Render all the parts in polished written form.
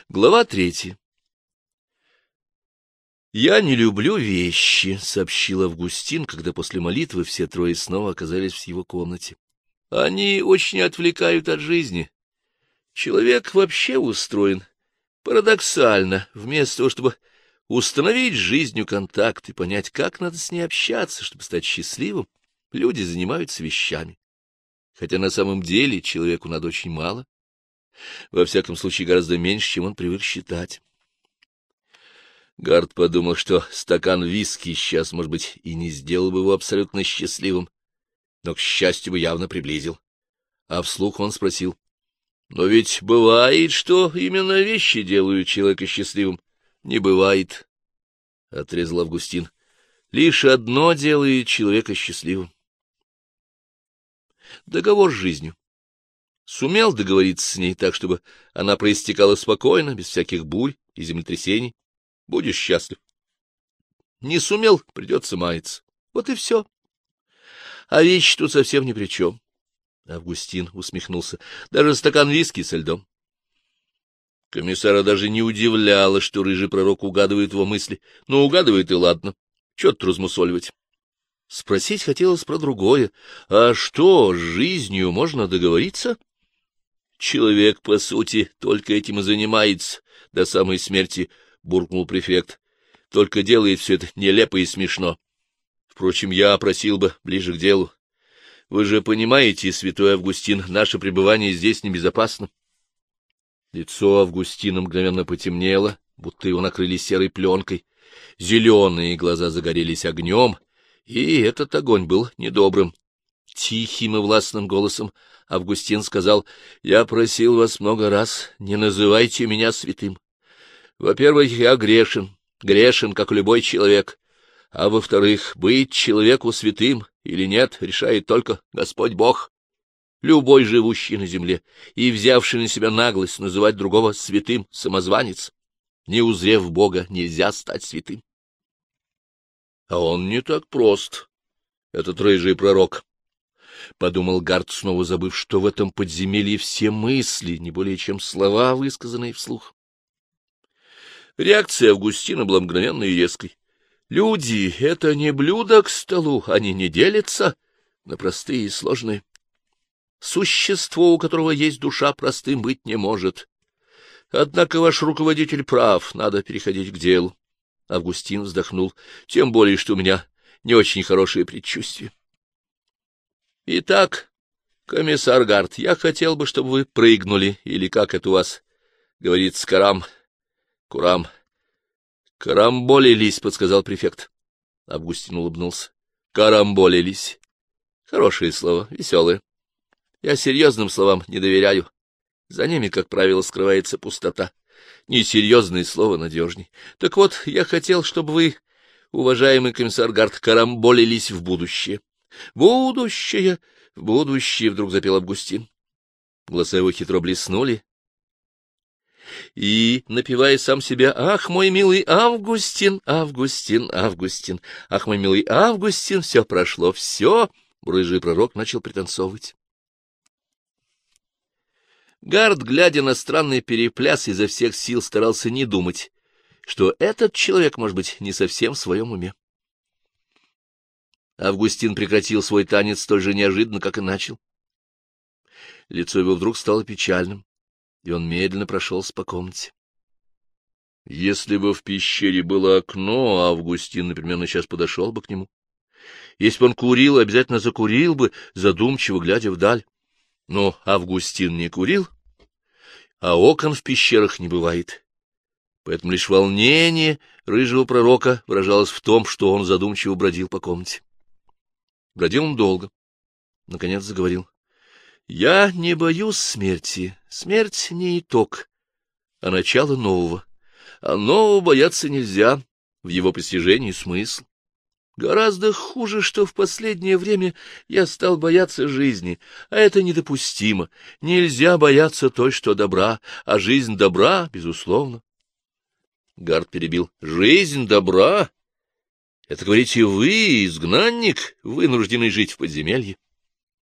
Глава 3. «Я не люблю вещи», — сообщил Августин, когда после молитвы все трое снова оказались в его комнате. «Они очень отвлекают от жизни. Человек вообще устроен парадоксально. Вместо того, чтобы установить с жизнью контакт и понять, как надо с ней общаться, чтобы стать счастливым, люди занимаются вещами. Хотя на самом деле человеку надо очень мало. Во всяком случае, гораздо меньше, чем он привык считать». Гард подумал, что стакан виски сейчас, может быть, и не сделал бы его абсолютно счастливым, но, к счастью, бы явно приблизил. А вслух он спросил: «Но ведь бывает, что именно вещи делают человека счастливым?» «Не бывает», — отрезал Августин. «Лишь одно делает человека счастливым — договор с жизнью. Сумел договориться с ней так, чтобы она проистекала спокойно, без всяких бурь и землетрясений. Будешь счастлив. Не сумел — придется маяться. Вот и все. А вещи тут совсем ни при чем». Августин усмехнулся. «Даже стакан виски со льдом». Комиссара даже не удивляло, что рыжий пророк угадывает его мысли. Ну, угадывает и ладно. Чего тут размусоливать? Спросить хотелось про другое. А что, с жизнью можно договориться? Человек, по сути, только этим и занимается до самой смерти, — буркнул префект. Только делает все это нелепо и смешно. Впрочем, я просил бы ближе к делу. Вы же понимаете, святой Августин, наше пребывание здесь небезопасно. Лицо Августина мгновенно потемнело, будто его накрыли серой пленкой. Зеленые глаза загорелись огнем, и этот огонь был недобрым. Тихим и властным голосом Августин сказал: «Я просил вас много раз, не называйте меня святым. Во-первых, я грешен, как любой человек. А во-вторых, быть человеку святым или нет, решает только Господь Бог. Любой живущий на земле и взявший на себя наглость называть другого святым — самозванец. Не узрев Бога, нельзя стать святым». А он не так прост, этот рыжий пророк, — подумал Гард, снова забыв, что в этом подземелье все мысли, не более чем слова, высказанные вслух. Реакция Августина была мгновенной и резкой. Люди — это не блюдо к столу, они не делятся на простые и сложные. Существо, у которого есть душа, простым быть не может. Однако ваш руководитель прав, надо переходить к делу. Августин вздохнул, тем более, что у меня не очень хорошее предчувствие. Итак, комиссар Гард, я хотел бы, чтобы вы прыгнули, или как это у вас говорится, карамболились, — подсказал префект. Августин улыбнулся. Карамболились. Хорошее слово, веселое. Я серьезным словам не доверяю. За ними, как правило, скрывается пустота. Несерьезное слово надежней. Так вот, я хотел, чтобы вы, уважаемый комиссар Гард, карамболились в будущее. Будущее, в будущее, — вдруг запел Августин. Глаза его хитро блеснули. И, напевая сам себя: «Ах, мой милый Августин, Августин, Августин, ах, мой милый Августин, все прошло, все», — рыжий пророк начал пританцовывать. Гард, глядя на странный перепляс, изо всех сил старался не думать, что этот человек, может быть, не совсем в своем уме. Августин прекратил свой танец столь же неожиданно, как и начал. Лицо его вдруг стало печальным, и он медленно прошелся по комнате. Если бы в пещере было окно, Августин непременно сейчас подошел бы к нему. Если бы он курил, обязательно закурил бы, задумчиво глядя вдаль. Но Августин не курил, а окон в пещерах не бывает. Поэтому лишь волнение рыжего пророка выражалось в том, что он задумчиво бродил по комнате. Бродил он долго. Наконец заговорил. «Я не боюсь смерти. Смерть не итог, а начало нового. А нового бояться нельзя, в его постижении смысл. Гораздо хуже, что в последнее время я стал бояться жизни, а это недопустимо. Нельзя бояться той, что добра, а жизнь добра, безусловно». Гард перебил. «Жизнь добра? Это, говорите, вы, изгнанник, вынужденный жить в подземелье?»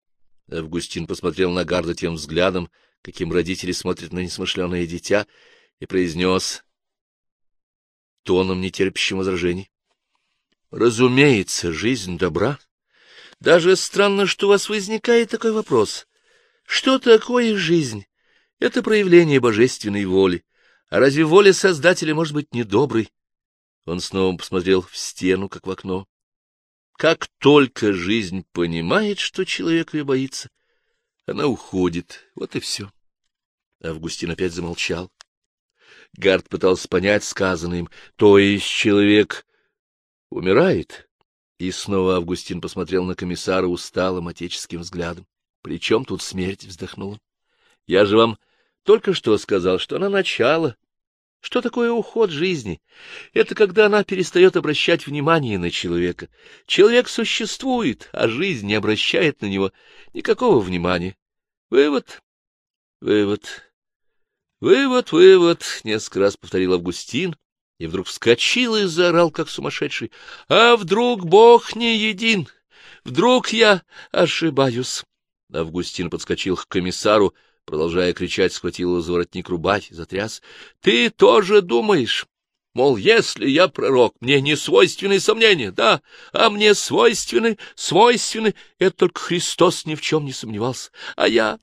Августин посмотрел на Гарда тем взглядом, каким родители смотрят на несмышленое дитя, и произнес тоном, нетерпящим возражений: «Разумеется, жизнь добра. Даже странно, что у вас возникает такой вопрос. Что такое жизнь? Это проявление божественной воли. А разве воля Создателя может быть недоброй?» Он снова посмотрел в стену, как в окно. «Как только жизнь понимает, что человек ее боится, она уходит. Вот и все». Августин опять замолчал. Гард пытался понять сказанное им. То есть человек умирает? И снова Августин посмотрел на комиссара усталым отеческим взглядом. — При чем тут смерть? — вздохнул он. — Я же вам только что сказал, что она начало. Что такое уход жизни? Это когда она перестает обращать внимание на человека. Человек существует, а жизнь не обращает на него никакого внимания. Вывод, вывод, вывод, вывод, — несколько раз повторил Августин, и вдруг вскочил и заорал, как сумасшедший. — А вдруг Бог не един? Вдруг я ошибаюсь? Августин подскочил к комиссару, продолжая кричать, схватил его за воротник рубахи, затряс. — Ты тоже думаешь? Мол, если я пророк, мне не свойственны сомнения, да, а мне свойственны, это только Христос ни в чем не сомневался, а я...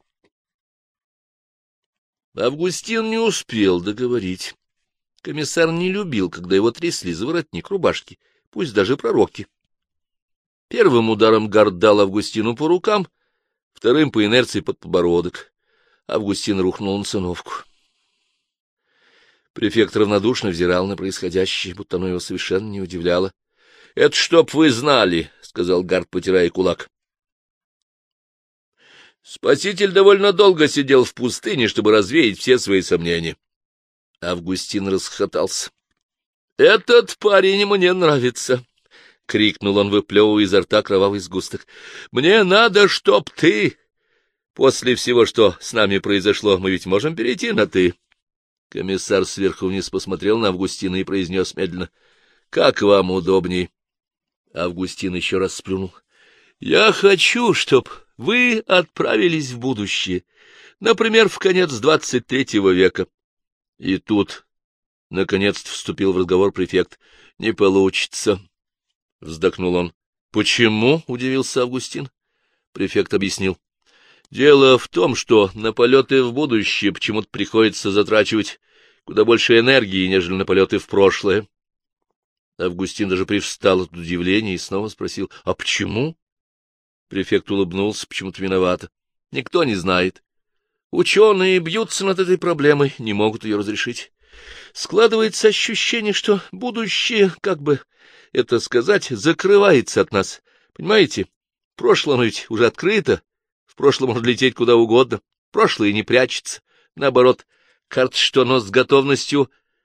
Августин не успел договорить. Комиссар не любил, когда его трясли за воротник рубашки, пусть даже пророки. Первым ударом Гард дал Августину по рукам, вторым по инерции под подбородок. Августин рухнул на циновку. Префект равнодушно взирал на происходящее, будто оно его совершенно не удивляло. — Это чтоб вы знали, — сказал Гард, потирая кулак. Спаситель довольно долго сидел в пустыне, чтобы развеять все свои сомнения. Августин расхохотался. — Этот парень мне нравится, — крикнул он, выплевывая изо рта кровавый сгусток. — Мне надо, чтоб ты... После всего, что с нами произошло, мы ведь можем перейти на «ты». Комиссар сверху вниз посмотрел на Августина и произнес медленно: — Как вам удобней? Августин еще раз сплюнул. — Я хочу, чтоб вы отправились в будущее, например, в конец 23 века. И тут, наконец-то, вступил в разговор префект. — Не получится, — вздохнул он. — Почему? — удивился Августин. Префект объяснил. Дело в том, что на полеты в будущее почему-то приходится затрачивать куда больше энергии, нежели на полеты в прошлое. Августин даже привстал от удивления и снова спросил: — А почему? Префект улыбнулся почему-то виновато. — Никто не знает. Ученые бьются над этой проблемой, не могут ее разрешить. Складывается ощущение, что будущее, как бы это сказать, закрывается от нас. Понимаете, прошлое оно ведь уже открыто. В прошлом можно лететь куда угодно, прошлое не прячется. Наоборот, кажется, что оно с готовностью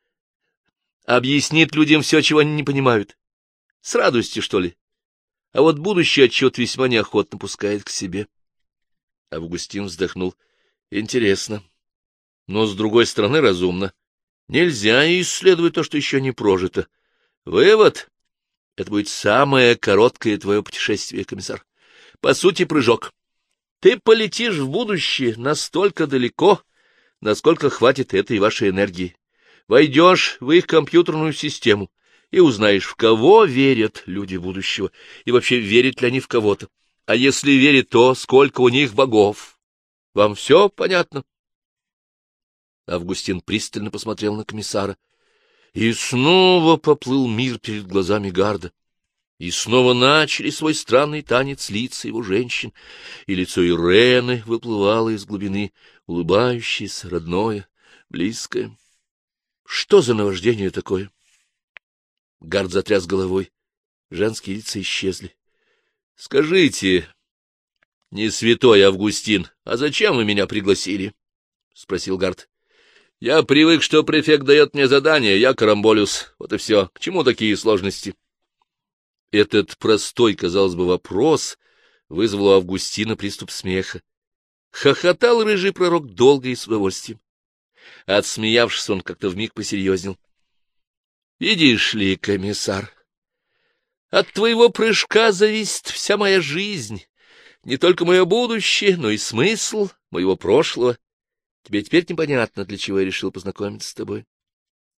объяснит людям все, чего они не понимают. С радостью, что ли. А вот будущее отчет весьма неохотно пускает к себе. Августин вздохнул. Интересно. Но, с другой стороны, разумно. Нельзя исследовать то, что еще не прожито. Вывод. Это будет самое короткое твое путешествие, комиссар. По сути, прыжок. Ты полетишь в будущее настолько далеко, насколько хватит этой вашей энергии. Войдешь в их компьютерную систему и узнаешь, в кого верят люди будущего, и вообще верят ли они в кого-то. А если верят, то сколько у них богов. Вам все понятно? Августин пристально посмотрел на комиссара, и снова поплыл мир перед глазами Гарда. И снова начали свой странный танец лица его женщин, и лицо Ирены выплывало из глубины, улыбающееся, родное, близкое. Что за наваждение такое? Гард затряс головой. Женские лица исчезли. — Скажите, не святой Августин, а зачем вы меня пригласили? — спросил Гард. — Я привык, что префект дает мне задание, я карамболюсь. Вот и все. К чему такие сложности? Этот простой, казалось бы, вопрос вызвал у Августина приступ смеха. Хохотал рыжий пророк долго и с удовольствием. Отсмеявшись, он как-то вмиг посерьезнел. — Видишь ли, комиссар, от твоего прыжка зависит вся моя жизнь, не только мое будущее, но и смысл моего прошлого. Тебе теперь непонятно, для чего я решил познакомиться с тобой.